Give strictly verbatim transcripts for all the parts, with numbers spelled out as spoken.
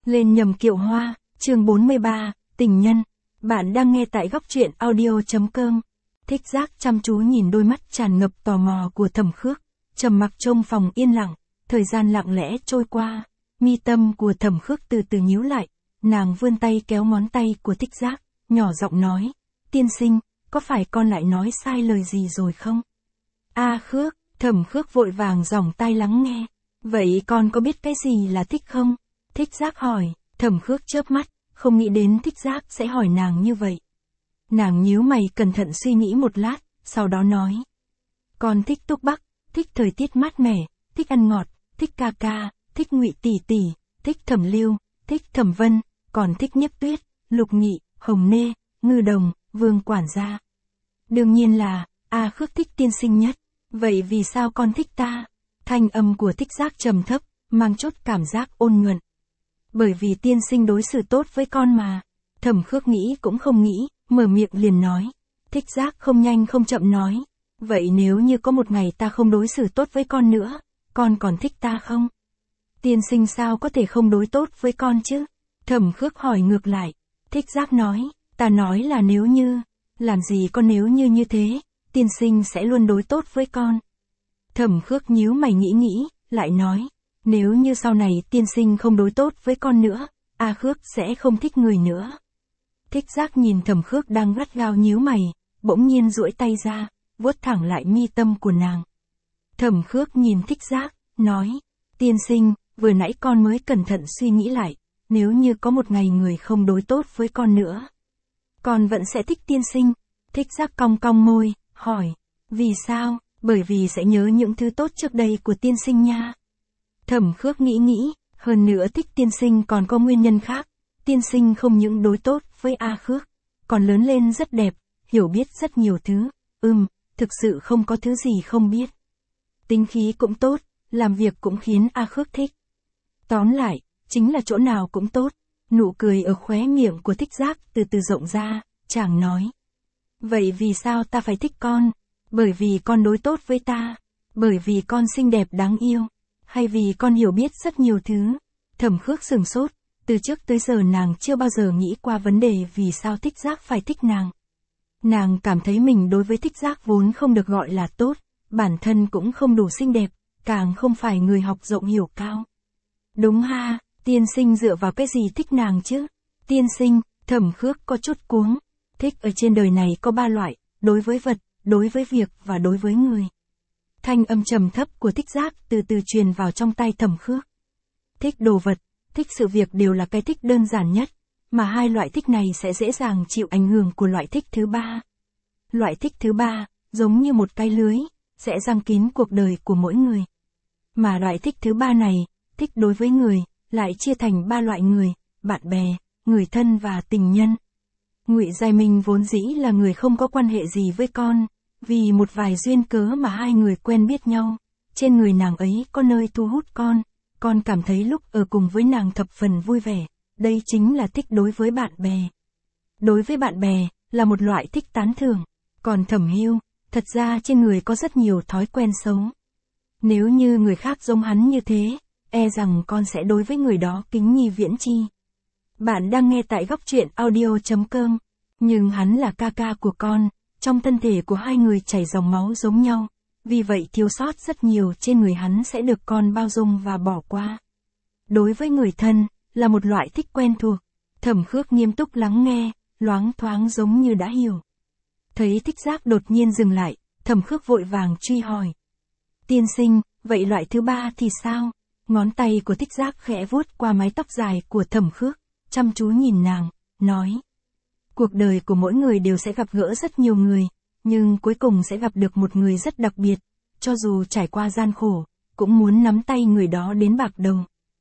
Lên nhầm kiệu hoa, chương bốn mươi ba, tình nhân. Bạn đang nghe tại góc truyện audio.com. Thích Giác chăm chú nhìn đôi mắt tràn ngập tò mò của Thẩm Khước, trầm mặc trong phòng yên lặng, thời gian lặng lẽ trôi qua, mi tâm của Thẩm Khước từ từ nhíu lại, nàng vươn tay kéo ngón tay của Thích Giác, nhỏ giọng nói, tiên sinh, có phải con lại nói sai lời gì rồi không? A Khước, Thẩm Khước vội vàng giỏng tai lắng nghe, vậy con có biết cái gì là thích không? Thích Giác hỏi, Thẩm Khước chớp mắt, không nghĩ đến Thích Giác sẽ hỏi nàng như vậy. Nàng nhíu mày cẩn thận suy nghĩ một lát, sau đó nói. Con thích Túc Bắc, thích thời tiết mát mẻ, thích ăn ngọt, thích ca ca, thích Ngụy tỷ tỷ, thích Thẩm Lưu, thích Thẩm Vân, còn thích Nhiếp Tuyết, Lục Nghị, Hồng Nê, Ngư Đồng, Vương quản gia. Đương nhiên là, A Khước thích tiên sinh nhất, vậy vì sao con thích ta? Thanh âm của Thích Giác trầm thấp, mang chút cảm giác ôn nhuận. Bởi vì tiên sinh đối xử tốt với con mà. Thẩm Khước nghĩ cũng không nghĩ, mở miệng liền nói. Thích Giác không nhanh không chậm nói. Vậy nếu như có một ngày ta không đối xử tốt với con nữa, con còn thích ta không? Tiên sinh sao có thể không đối tốt với con chứ? Thẩm Khước hỏi ngược lại. Thích Giác nói, ta nói là nếu như, làm gì có nếu như như thế, tiên sinh sẽ luôn đối tốt với con. Thẩm Khước nhíu mày nghĩ nghĩ, lại nói. Nếu như sau này tiên sinh không đối tốt với con nữa, A Khước sẽ không thích người nữa. Thích Giác nhìn Thẩm Khước đang gắt gao nhíu mày, bỗng nhiên duỗi tay ra, vuốt thẳng lại mi tâm của nàng. Thẩm Khước nhìn Thích Giác, nói, tiên sinh, vừa nãy con mới cẩn thận suy nghĩ lại, nếu như có một ngày người không đối tốt với con nữa, con vẫn sẽ thích tiên sinh. Thích Giác cong cong môi, hỏi, vì sao? Bởi vì sẽ nhớ những thứ tốt trước đây của tiên sinh nha. Thẩm Khước nghĩ nghĩ, hơn nữa thích tiên sinh còn có nguyên nhân khác. Tiên sinh không những đối tốt với A Khước, còn lớn lên rất đẹp, hiểu biết rất nhiều thứ. Ừm, thực sự không có thứ gì không biết. Tính khí cũng tốt, làm việc cũng khiến A Khước thích. Tóm lại, chính là chỗ nào cũng tốt. Nụ cười ở khóe miệng của Thích Giác từ từ rộng ra, chàng nói. Vậy vì sao ta phải thích con? Bởi vì con đối tốt với ta. Bởi vì con xinh đẹp đáng yêu. Hay vì con hiểu biết rất nhiều thứ? Thẩm Khước sửng sốt, từ trước tới giờ nàng chưa bao giờ nghĩ qua vấn đề vì sao Thích Giác phải thích nàng. Nàng cảm thấy mình đối với Thích Giác vốn không được gọi là tốt, bản thân cũng không đủ xinh đẹp, càng không phải người học rộng hiểu cao. Đúng ha, tiên sinh dựa vào cái gì thích nàng chứ? Tiên sinh, Thẩm Khước có chút cuống. Thích ở trên đời này có ba loại, đối với vật, đối với việc và đối với người. Thanh âm trầm thấp của Thích Giác từ từ truyền vào trong tai Thẩm Khước. Thích đồ vật, thích sự việc đều là cái thích đơn giản nhất, mà hai loại thích này sẽ dễ dàng chịu ảnh hưởng của loại thích thứ ba. Loại thích thứ ba, giống như một cái lưới, sẽ giăng kín cuộc đời của mỗi người. Mà loại thích thứ ba này, thích đối với người, lại chia thành ba loại người, bạn bè, người thân và tình nhân. Ngụy Giai Minh vốn dĩ là người không có quan hệ gì với con. Vì một vài duyên cớ mà hai người quen biết nhau, trên người nàng ấy có nơi thu hút con, con cảm thấy lúc ở cùng với nàng thập phần vui vẻ, đây chính là thích đối với bạn bè. Đối với bạn bè, là một loại thích tán thưởng, còn Thẩm Hưu, thật ra trên người có rất nhiều thói quen xấu. Nếu như người khác giống hắn như thế, e rằng con sẽ đối với người đó kính nhi viễn chi. Bạn đang nghe tại góc truyện audio.com, nhưng hắn là ca ca của con. Trong thân thể của hai người chảy dòng máu giống nhau, vì vậy thiếu sót rất nhiều trên người hắn sẽ được con bao dung và bỏ qua. Đối với người thân, là một loại thích quen thuộc. Thẩm Khước nghiêm túc lắng nghe, loáng thoáng giống như đã hiểu. Thấy Thích Giác đột nhiên dừng lại, Thẩm Khước vội vàng truy hỏi. Tiên sinh, vậy loại thứ ba thì sao? Ngón tay của Thích Giác khẽ vuốt qua mái tóc dài của Thẩm Khước, chăm chú nhìn nàng, nói. Cuộc đời của mỗi người đều sẽ gặp gỡ rất nhiều người, nhưng cuối cùng sẽ gặp được một người rất đặc biệt, cho dù trải qua gian khổ, cũng muốn nắm tay người đó đến bạc đầu.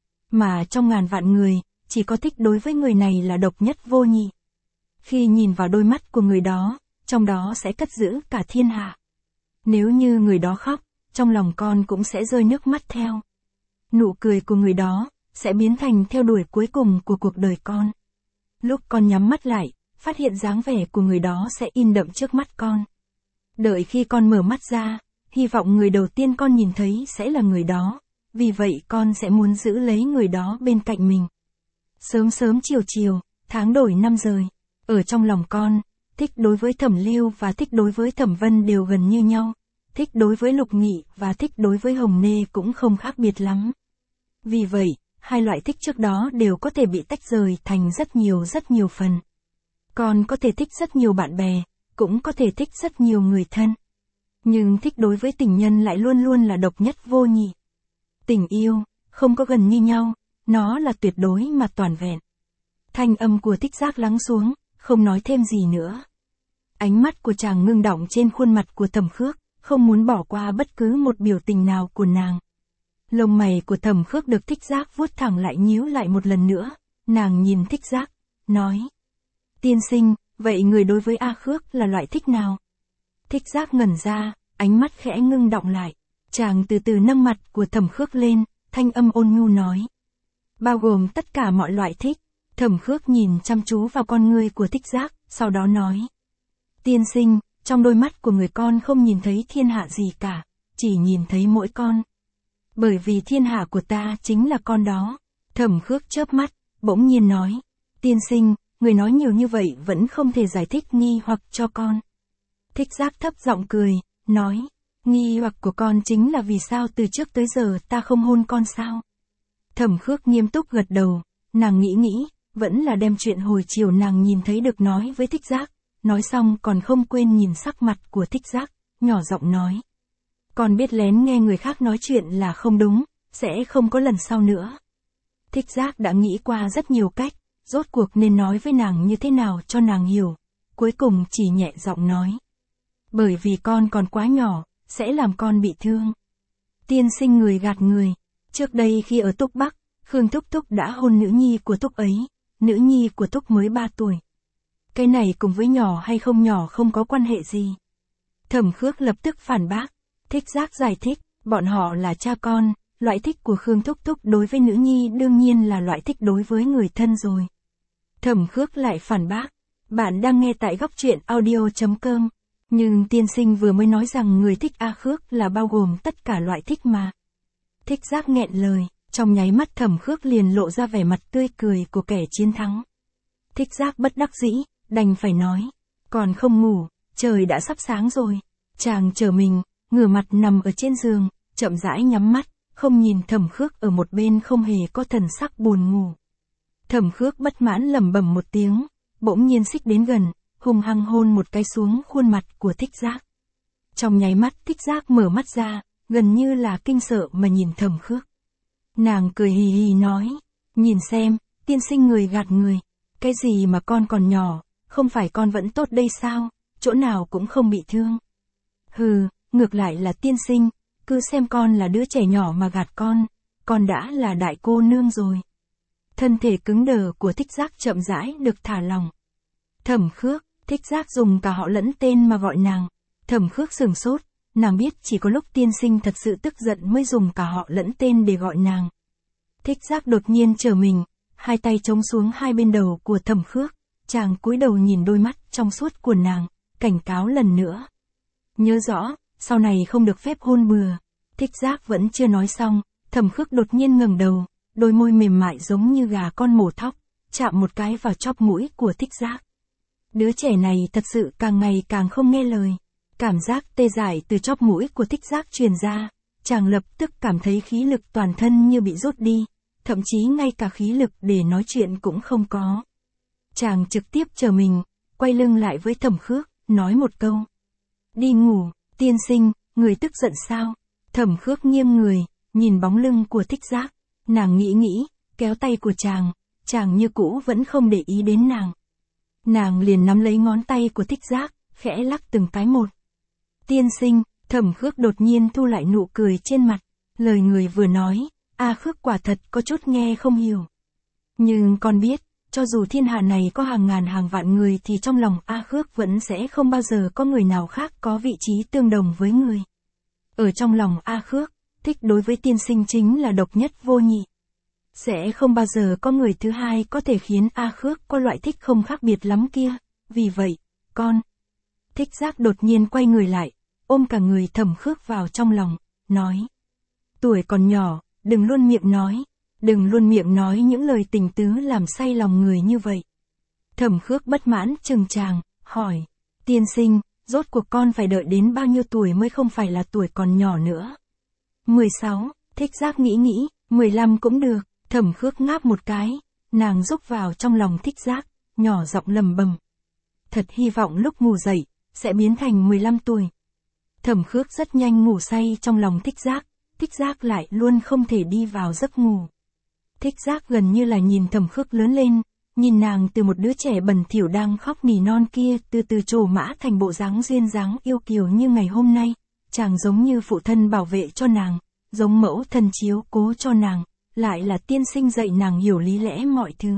Mà trong ngàn vạn người, chỉ có thích đối với người này là độc nhất vô nhị. Khi nhìn vào đôi mắt của người đó, trong đó sẽ cất giữ cả thiên hạ. Nếu như người đó khóc, trong lòng con cũng sẽ rơi nước mắt theo. Nụ cười của người đó, sẽ biến thành theo đuổi cuối cùng của cuộc đời con. Lúc con nhắm mắt lại, phát hiện dáng vẻ của người đó sẽ in đậm trước mắt con. Đợi khi con mở mắt ra, hy vọng người đầu tiên con nhìn thấy sẽ là người đó, vì vậy con sẽ muốn giữ lấy người đó bên cạnh mình. Sớm sớm chiều chiều, tháng đổi năm rời. Ở trong lòng con, thích đối với Thẩm Lưu và thích đối với Thẩm Vân đều gần như nhau. Thích đối với Lục Nghị và thích đối với Hồng Nê cũng không khác biệt lắm. Vì vậy, hai loại thích trước đó đều có thể bị tách rời thành rất nhiều rất nhiều phần. Con có thể thích rất nhiều bạn bè, cũng có thể thích rất nhiều người thân. Nhưng thích đối với tình nhân lại luôn luôn là độc nhất vô nhị. Tình yêu, không có gần như nhau, nó là tuyệt đối mà toàn vẹn. Thanh âm của Thích Giác lắng xuống, không nói thêm gì nữa. Ánh mắt của chàng ngưng đọng trên khuôn mặt của Thẩm Khước, không muốn bỏ qua bất cứ một biểu tình nào của nàng. Lông mày của Thẩm Khước được Thích Giác vuốt thẳng lại nhíu lại một lần nữa, nàng nhìn Thích Giác, nói. Tiên sinh, vậy người đối với A Khước là loại thích nào? Thích Giác ngẩn ra, ánh mắt khẽ ngưng đọng lại. Chàng từ từ nâng mặt của Thẩm Khước lên, thanh âm ôn nhu nói. Bao gồm tất cả mọi loại thích. Thẩm Khước nhìn chăm chú vào con ngươi của Thích Giác, sau đó nói. Tiên sinh, trong đôi mắt của người con không nhìn thấy thiên hạ gì cả, chỉ nhìn thấy mỗi con. Bởi vì thiên hạ của ta chính là con đó. Thẩm Khước chớp mắt, bỗng nhiên nói. Tiên sinh, người nói nhiều như vậy vẫn không thể giải thích nghi hoặc cho con. Thích Giác thấp giọng cười, nói. Nghi hoặc của con chính là vì sao từ trước tới giờ ta không hôn con sao? Thẩm Khước nghiêm túc gật đầu, nàng nghĩ nghĩ, vẫn là đem chuyện hồi chiều nàng nhìn thấy được nói với Thích Giác, nói xong còn không quên nhìn sắc mặt của Thích Giác, nhỏ giọng nói. Con biết lén nghe người khác nói chuyện là không đúng, sẽ không có lần sau nữa. Thích Giác đã nghĩ qua rất nhiều cách, rốt cuộc nên nói với nàng như thế nào cho nàng hiểu, cuối cùng chỉ nhẹ giọng nói. Bởi vì con còn quá nhỏ, sẽ làm con bị thương. Tiên sinh người gạt người. Trước đây khi ở Túc Bắc, Khương Thúc Thúc đã hôn nữ nhi của Thúc ấy, nữ nhi của Thúc mới ba tuổi. Cái này cùng với nhỏ hay không nhỏ không có quan hệ gì. Thẩm Khước lập tức phản bác. Thích Giác giải thích, bọn họ là cha con, loại thích của Khương Thúc Thúc đối với nữ nhi đương nhiên là loại thích đối với người thân rồi. Thẩm Khước lại phản bác. Bạn đang nghe tại góc truyện audio chấm com. Nhưng tiên sinh vừa mới nói rằng người thích A Khước là bao gồm tất cả loại thích mà. Thích Giác nghẹn lời, trong nháy mắt Thẩm Khước liền lộ ra vẻ mặt tươi cười của kẻ chiến thắng. Thích Giác bất đắc dĩ, đành phải nói. Còn không ngủ, trời đã sắp sáng rồi. Chàng trở mình, ngửa mặt nằm ở trên giường, chậm rãi nhắm mắt, không nhìn Thẩm Khước ở một bên không hề có thần sắc buồn ngủ. Thẩm Khước bất mãn lẩm bẩm một tiếng, bỗng nhiên xích đến gần, hung hăng hôn một cái xuống khuôn mặt của Thích Giác. Trong nháy mắt Thích Giác mở mắt ra, gần như là kinh sợ mà nhìn Thẩm Khước. Nàng cười hì hì nói, nhìn xem, tiên sinh người gạt người, cái gì mà con còn nhỏ, không phải con vẫn tốt đây sao, chỗ nào cũng không bị thương. Hừ, ngược lại là tiên sinh, cứ xem con là đứa trẻ nhỏ mà gạt con, con đã là đại cô nương rồi. Thân thể cứng đờ của Thích Giác chậm rãi được thả lỏng. Thẩm Khước, Thích Giác dùng cả họ lẫn tên mà gọi nàng. Thẩm Khước sửng sốt, nàng biết chỉ có lúc tiên sinh thật sự tức giận mới dùng cả họ lẫn tên để gọi nàng. Thích Giác đột nhiên trở mình, hai tay chống xuống hai bên đầu của Thẩm Khước, chàng cúi đầu nhìn đôi mắt trong suốt của nàng, cảnh cáo lần nữa. Nhớ rõ, sau này không được phép hôn bừa. Thích Giác vẫn chưa nói xong, Thẩm Khước đột nhiên ngẩng đầu, đôi môi mềm mại giống như gà con mổ thóc, chạm một cái vào chóp mũi của Thích Giác. Đứa trẻ này thật sự càng ngày càng không nghe lời. Cảm giác tê dại từ chóp mũi của Thích Giác truyền ra, chàng lập tức cảm thấy khí lực toàn thân như bị rút đi, thậm chí ngay cả khí lực để nói chuyện cũng không có. Chàng trực tiếp trở mình, quay lưng lại với Thẩm Khước, nói một câu. Đi ngủ, tiên sinh, người tức giận sao? Thẩm Khước nghiêng người, nhìn bóng lưng của Thích Giác, nàng nghĩ nghĩ, kéo tay của chàng, chàng như cũ vẫn không để ý đến nàng. Nàng liền nắm lấy ngón tay của Thích Giác, khẽ lắc từng cái một. Tiên sinh, Thẩm Khước đột nhiên thu lại nụ cười trên mặt, lời người vừa nói, A Khước quả thật có chút nghe không hiểu. Nhưng con biết, cho dù thiên hạ này có hàng ngàn hàng vạn người thì trong lòng A Khước vẫn sẽ không bao giờ có người nào khác có vị trí tương đồng với người. Ở trong lòng A Khước, thích đối với tiên sinh chính là độc nhất vô nhị. Sẽ không bao giờ có người thứ hai có thể khiến A Khước có loại thích không khác biệt lắm kia, vì vậy, con. Thích Giác đột nhiên quay người lại, ôm cả người Thẩm Khước vào trong lòng, nói. Tuổi còn nhỏ, đừng luôn miệng nói, Đừng luôn miệng nói những lời tình tứ làm say lòng người như vậy. Thẩm Khước bất mãn chừng chàng, hỏi, tiên sinh, rốt cuộc con phải đợi đến bao nhiêu tuổi mới không phải là tuổi còn nhỏ nữa? mười sáu, Thích Giác nghĩ nghĩ, mười lăm cũng được. Thẩm Khước ngáp một cái, nàng rúc vào trong lòng Thích Giác, nhỏ giọng lầm bầm. Thật hy vọng lúc ngủ dậy, sẽ biến thành mười lăm tuổi. Thẩm Khước rất nhanh ngủ say trong lòng Thích Giác, Thích Giác lại luôn không thể đi vào giấc ngủ. Thích Giác gần như là nhìn Thẩm Khước lớn lên, nhìn nàng từ một đứa trẻ bẩn thỉu đang khóc nỉ non kia từ từ trổ mã thành bộ dáng duyên dáng yêu kiều như ngày hôm nay, chàng giống như phụ thân bảo vệ cho nàng, giống mẫu thân chiếu cố cho nàng, lại là tiên sinh dạy nàng hiểu lý lẽ mọi thứ.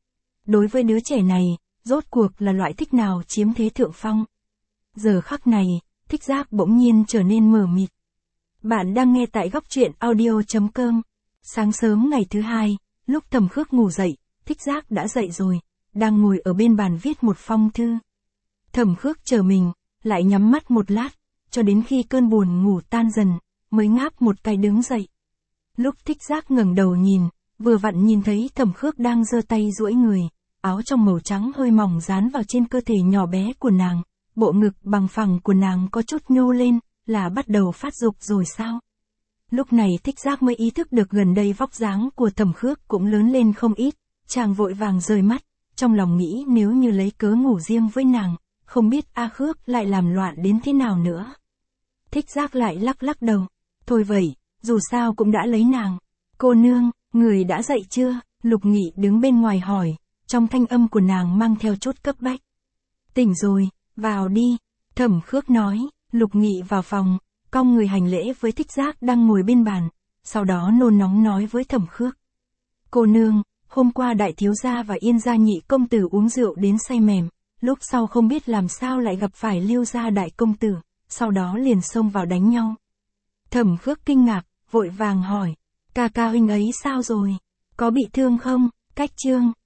Đối với đứa trẻ này, rốt cuộc là loại thích nào chiếm thế thượng phong? Giờ khắc này, Thích Giác bỗng nhiên trở nên mờ mịt. Bạn đang nghe tại góc truyện audio chấm com. Sáng sớm ngày thứ hai, lúc Thẩm Khước ngủ dậy, Thích Giác đã dậy rồi, đang ngồi ở bên bàn viết một phong thư. Thẩm Khước chờ mình, lại nhắm mắt một lát, cho đến khi cơn buồn ngủ tan dần, mới ngáp một cái đứng dậy. Lúc Thích Giác ngẩng đầu nhìn, vừa vặn nhìn thấy Thẩm Khước đang giơ tay duỗi người, áo trong màu trắng hơi mỏng dán vào trên cơ thể nhỏ bé của nàng, bộ ngực bằng phẳng của nàng có chút nhô lên, là bắt đầu phát dục rồi sao? Lúc này Thích Giác mới ý thức được gần đây vóc dáng của Thẩm Khước cũng lớn lên không ít, chàng vội vàng rời mắt, trong lòng nghĩ nếu như lấy cớ ngủ riêng với nàng, không biết A Khước lại làm loạn đến thế nào nữa. Thích Giác lại lắc lắc đầu, thôi vậy, dù sao cũng đã lấy nàng. Cô nương, người đã dậy chưa? Lục Nghị đứng bên ngoài hỏi, trong thanh âm của nàng mang theo chút cấp bách. Tỉnh rồi, vào đi, Thẩm Khước nói. Lục Nghị vào phòng, cong người hành lễ với Thích Giác đang ngồi bên bàn, sau đó nôn nóng nói với Thẩm Khước. Cô nương, hôm qua đại thiếu gia và Yên gia nhị công tử uống rượu đến say mềm, lúc sau không biết làm sao lại gặp phải Liêu gia đại công tử, sau đó liền xông vào đánh nhau. Thẩm Khước kinh ngạc, vội vàng hỏi, ca ca huynh ấy sao rồi? Có bị thương không? Cách Trương,